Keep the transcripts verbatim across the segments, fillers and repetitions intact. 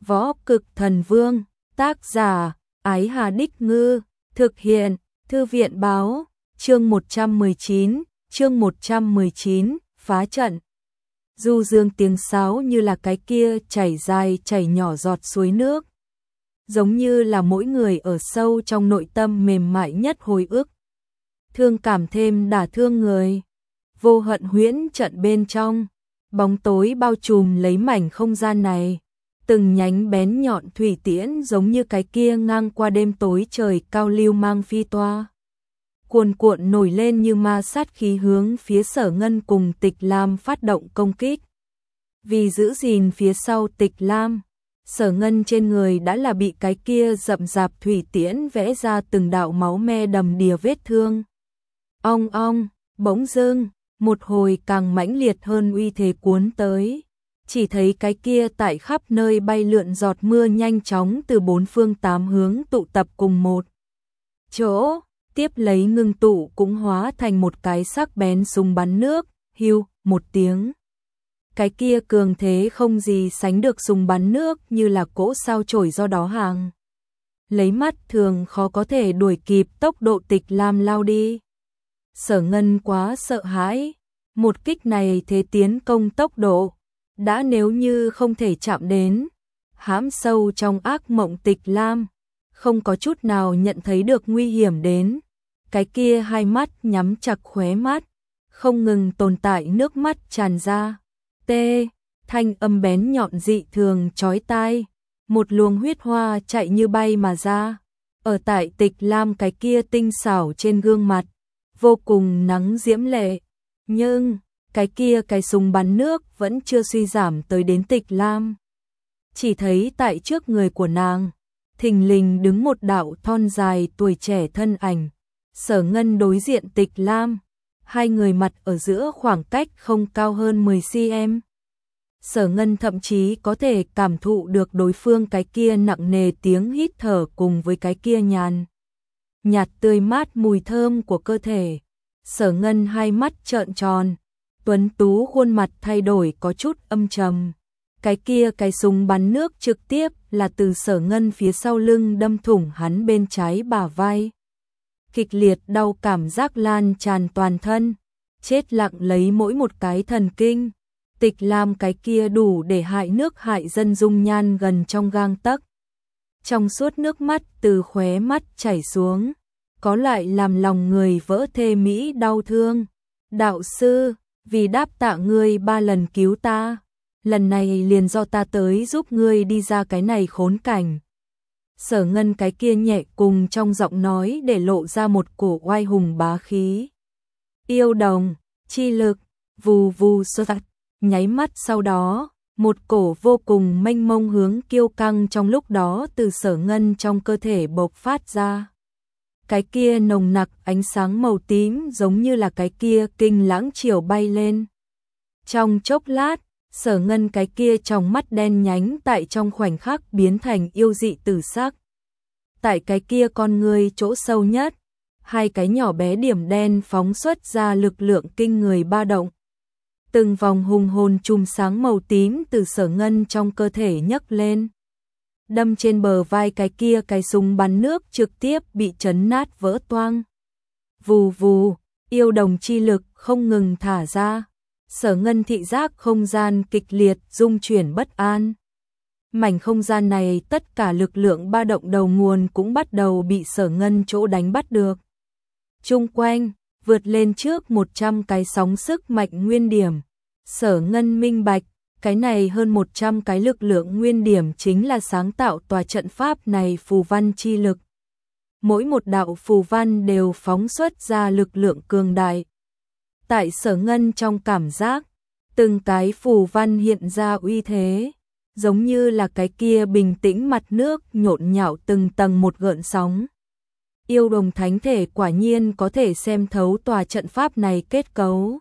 Võ Cực Thần Vương, tác giả, Ái Hà Đích Ngư, thực hiện, Thư viện báo, chương một trăm mười chín, chương một trăm mười chín, phá trận. Du dương tiếng sáo như là cái kia chảy dài chảy nhỏ giọt suối nước. Giống như là mỗi người ở sâu trong nội tâm mềm mại nhất hồi ức. Thương cảm thêm đả thương người. Vô hận huyễn trận bên trong. Bóng tối bao trùm lấy mảnh không gian này. Từng nhánh bén nhọn thủy tiễn giống như cái kia ngang qua đêm tối trời cao lưu mang phi toa. Cuồn cuộn nổi lên như ma sát khí hướng phía Sở Ngân cùng Tịch Lam phát động công kích. Vì giữ gìn phía sau Tịch Lam, Sở Ngân trên người đã là bị cái kia rậm rạp thủy tiễn vẽ ra từng đạo máu me đầm đìa vết thương. Ong ong, bỗng dưng, một hồi càng mãnh liệt hơn uy thế cuốn tới. Chỉ thấy cái kia tại khắp nơi bay lượn giọt mưa nhanh chóng từ bốn phương tám hướng tụ tập cùng một chỗ, tiếp lấy ngưng tụ cũng hóa thành một cái sắc bén súng bắn nước, hưu, một tiếng. Cái kia cường thế không gì sánh được súng bắn nước như là cỗ sao chổi do đó hàng. Lấy mắt thường khó có thể đuổi kịp tốc độ Tịch Lam lao đi. Sở Ngân quá sợ hãi, một kích này thế tiến công tốc độ. Đã nếu như không thể chạm đến, hãm sâu trong ác mộng Tịch Lam, không có chút nào nhận thấy được nguy hiểm đến. Cái kia hai mắt nhắm chặt khóe mắt, không ngừng tồn tại nước mắt tràn ra. Tê, thanh âm bén nhọn dị thường chói tai, một luồng huyết hoa chạy như bay mà ra. Ở tại Tịch Lam cái kia tinh xảo trên gương mặt, vô cùng nắng diễm lệ, nhưng cái kia cái súng bắn nước vẫn chưa suy giảm tới đến Tịch Lam. Chỉ thấy tại trước người của nàng, thình lình đứng một đạo thon dài tuổi trẻ thân ảnh. Sở Ngân đối diện Tịch Lam, hai người mặt ở giữa khoảng cách không cao hơn mười xăng-ti-mét. Sở Ngân thậm chí có thể cảm thụ được đối phương cái kia nặng nề tiếng hít thở cùng với cái kia nhàn nhạt tươi mát mùi thơm của cơ thể. Sở Ngân hai mắt trợn tròn, tuấn tú khuôn mặt thay đổi có chút âm trầm. Cái kia cái súng bắn nước trực tiếp là từ Sở Ngân phía sau lưng đâm thủng hắn bên trái bả vai. Kịch liệt đau cảm giác lan tràn toàn thân, chết lặng lấy mỗi một cái thần kinh. Tịch Lam cái kia đủ để hại nước hại dân dung nhan gần trong gang tấc. Trong suốt nước mắt từ khóe mắt chảy xuống, có lại làm lòng người vỡ thê mỹ đau thương. Đạo sư, vì đáp tạ ngươi ba lần cứu ta, lần này liền do ta tới giúp ngươi đi ra cái này khốn cảnh. Sở Ngân cái kia nhẹ cùng trong giọng nói để lộ ra một cổ oai hùng bá khí. Yêu đồng, chi lực, vù vù sơ tạch, nháy mắt sau đó, một cổ vô cùng mênh mông hướng kiêu căng trong lúc đó từ Sở Ngân trong cơ thể bộc phát ra. Cái kia nồng nặc ánh sáng màu tím giống như là cái kia kinh lãng chiều bay lên. Trong chốc lát, Sở Ngân cái kia trong mắt đen nhánh tại trong khoảnh khắc biến thành yêu dị tử sắc. Tại cái kia con người chỗ sâu nhất, hai cái nhỏ bé điểm đen phóng xuất ra lực lượng kinh người ba động. Từng vòng hùng hồn chùm sáng màu tím từ Sở Ngân trong cơ thể nhấc lên. Đâm trên bờ vai cái kia cái súng bắn nước trực tiếp bị chấn nát vỡ toang. Vù vù, yêu đồng chi lực không ngừng thả ra. Sở Ngân thị giác không gian kịch liệt rung chuyển bất an. Mảnh không gian này tất cả lực lượng ba động đầu nguồn cũng bắt đầu bị Sở Ngân chỗ đánh bắt được. Chung quanh, vượt lên trước một trăm cái sóng sức mạnh nguyên điểm. Sở Ngân minh bạch, cái này hơn một trăm cái lực lượng nguyên điểm chính là sáng tạo tòa trận pháp này phù văn chi lực. Mỗi một đạo phù văn đều phóng xuất ra lực lượng cường đại. Tại Sở Ngân trong cảm giác, từng cái phù văn hiện ra uy thế, giống như là cái kia bình tĩnh mặt nước nhộn nhạo từng tầng một gợn sóng. Yêu đồng thánh thể quả nhiên có thể xem thấu tòa trận pháp này kết cấu.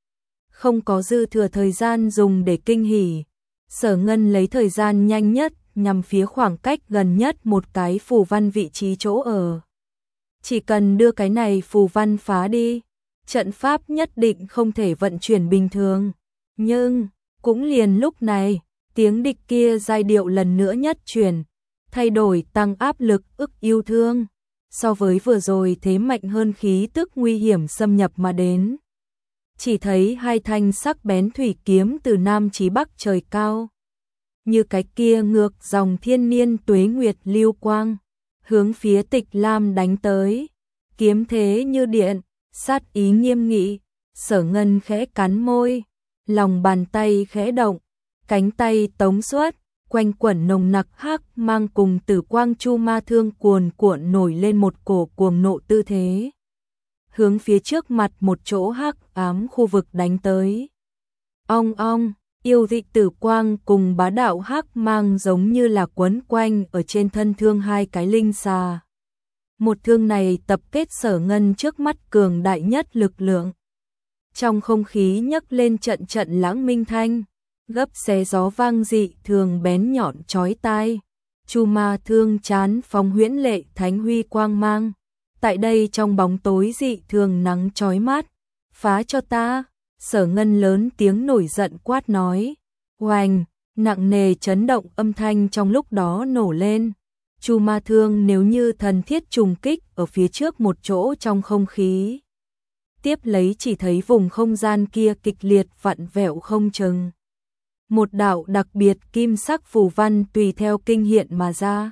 Không có dư thừa thời gian dùng để kinh hỉ, Sở Ngân lấy thời gian nhanh nhất nhằm phía khoảng cách gần nhất một cái phù văn vị trí chỗ ở. Chỉ cần đưa cái này phù văn phá đi, trận pháp nhất định không thể vận chuyển bình thường. Nhưng, cũng liền lúc này, Tiếng địch kia giai điệu lần nữa nhất truyền, thay đổi tăng áp lực ức yêu thương. So với vừa rồi thế mạnh hơn khí tức nguy hiểm xâm nhập mà đến. Chỉ thấy hai thanh sắc bén thủy kiếm từ nam chí bắc trời cao. Như cái kia ngược dòng thiên niên tuế nguyệt lưu quang, hướng phía Tịch Lam đánh tới. Kiếm thế như điện, sát ý nghiêm nghị. Sở Ngân khẽ cắn môi, lòng bàn tay khẽ động, cánh tay tống xuất, quanh quẩn nồng nặc hắc mang cùng tử quang chu ma thương cuồn cuộn nổi lên một cổ cuồng nộ tư thế. Hướng phía trước mặt một chỗ hắc ám khu vực đánh tới. Ong ong, yêu dị tử quang cùng bá đạo hắc mang giống như là quấn quanh ở trên thân thương hai cái linh xà. Một thương này tập kết Sở Ngân trước mắt cường đại nhất lực lượng. Trong không khí nhấc lên trận trận lãng minh thanh, gấp xé gió vang dị thường bén nhọn chói tai. Chu ma thương chán phóng huyễn lệ thánh huy quang mang. Tại đây trong bóng tối dị thường nắng chói mát. Phá cho ta, Sở Ngân lớn tiếng nổi giận quát nói. Oanh, nặng nề chấn động âm thanh trong lúc đó nổ lên. Chu ma thương nếu như thần thiết trùng kích ở phía trước một chỗ trong không khí. Tiếp lấy chỉ thấy vùng không gian kia kịch liệt vặn vẹo không chừng. Một đạo đặc biệt kim sắc phù văn tùy theo kinh hiện mà ra.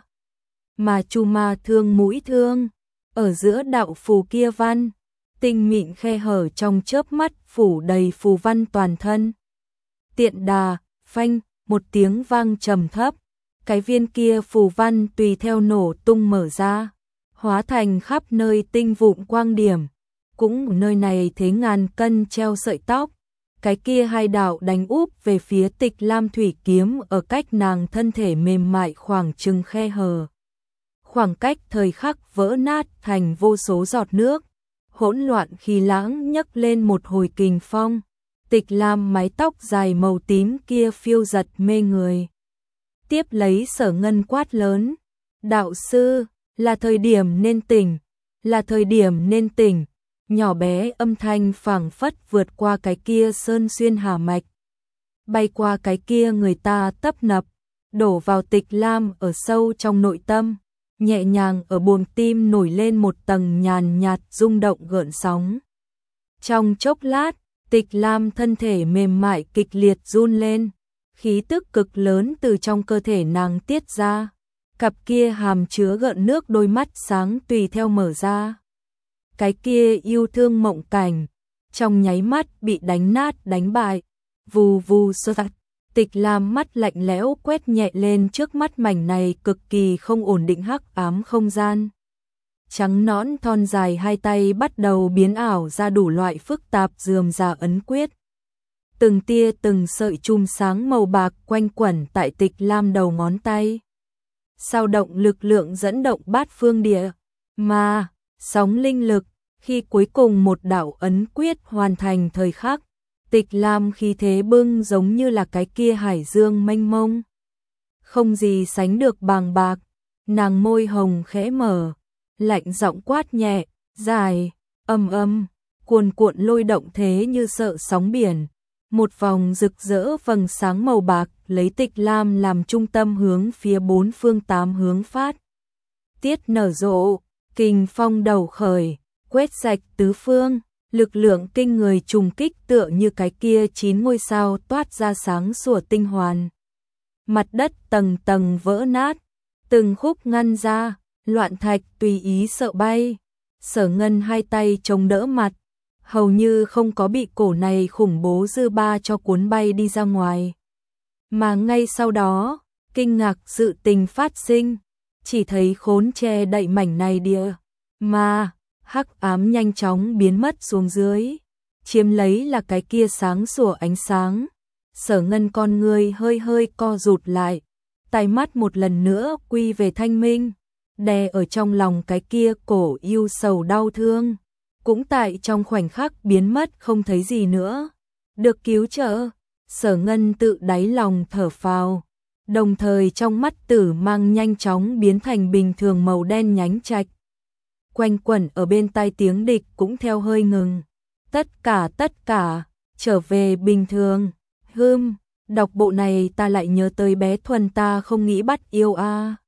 Mà chu ma thương mũi thương, ở giữa đạo phù kia văn, tinh mịn khe hở trong chớp mắt phủ đầy phù văn toàn thân. Tiện đà, phanh, một tiếng vang trầm thấp, cái viên kia phù văn tùy theo nổ tung mở ra, hóa thành khắp nơi tinh vụn quang điểm. Cũng nơi này thế ngàn cân treo sợi tóc. Cái kia hai đạo đánh úp về phía Tịch Lam thủy kiếm ở cách nàng thân thể mềm mại khoảng chừng khe hở. Khoảng cách thời khắc vỡ nát thành vô số giọt nước. Hỗn loạn khí lãng nhấc lên một hồi kình phong. Tịch Lam mái tóc dài màu tím kia phiêu giật mê người. Tiếp lấy Sở Ngân quát lớn. Đạo sư, là thời điểm nên tỉnh, là thời điểm nên tỉnh. Nhỏ bé âm thanh phảng phất vượt qua cái kia sơn xuyên hà mạch. Bay qua cái kia người ta tấp nập, đổ vào Tịch Lam ở sâu trong nội tâm. Nhẹ nhàng ở buồng tim nổi lên một tầng nhàn nhạt rung động gợn sóng. Trong chốc lát, Tịch Lam thân thể mềm mại kịch liệt run lên. Khí tức cực lớn từ trong cơ thể nàng tiết ra. Cặp kia hàm chứa gợn nước đôi mắt sáng tùy theo mở ra. Cái kia yêu thương mộng cảnh, trong nháy mắt bị đánh nát đánh bại. Vù vù sơ sạt, Tịch Lam mắt lạnh lẽo quét nhẹ lên trước mắt mảnh này cực kỳ không ổn định hắc ám không gian. Trắng nõn thon dài hai tay bắt đầu biến ảo ra đủ loại phức tạp rườm rà ấn quyết. Từng tia từng sợi chùm sáng màu bạc quanh quẩn tại Tịch Lam đầu ngón tay. Sao động lực lượng dẫn động bát phương địa, mà sóng linh lực, khi cuối cùng một đạo ấn quyết hoàn thành thời khắc, Tịch Lam khí thế bưng giống như là cái kia hải dương mênh mông. Không gì sánh được bàng bạc, nàng môi hồng khẽ mở, lạnh giọng quát nhẹ, dài, âm âm, cuồn cuộn lôi động thế như sợ sóng biển. Một vòng rực rỡ vầng sáng màu bạc lấy Tịch Lam làm trung tâm hướng phía bốn phương tám hướng phát. Tiết nở rộ, kình phong đầu khởi, quét sạch tứ phương, lực lượng kinh người trùng kích tựa như cái kia chín ngôi sao toát ra sáng sủa tinh hoàn. Mặt đất tầng tầng vỡ nát, từng khúc ngăn ra, loạn thạch tùy ý sợ bay. Sở Ngân hai tay chống đỡ mặt, hầu như không có bị cổ này khủng bố dư ba cho cuốn bay đi ra ngoài. Mà ngay sau đó, kinh ngạc sự tình phát sinh, chỉ thấy khốn che đậy mảnh này địa, mà hắc ám nhanh chóng biến mất xuống dưới, chiếm lấy là cái kia sáng sủa ánh sáng. Sở Ngân con người hơi hơi co rụt lại, tai mắt một lần nữa quy về thanh minh, đè ở trong lòng cái kia cổ yêu sầu đau thương, cũng tại trong khoảnh khắc biến mất không thấy gì nữa. Được cứu trợ, Sở Ngân tự đáy lòng thở phào, đồng thời trong mắt tử mang nhanh chóng biến thành bình thường màu đen nhánh trạch. Quanh quẩn ở bên tai tiếng địch cũng theo hơi ngừng. Tất cả tất cả, trở về bình thường. Hưm, Đọc bộ này ta lại nhớ tới bé Thuần ta không nghĩ bắt yêu a.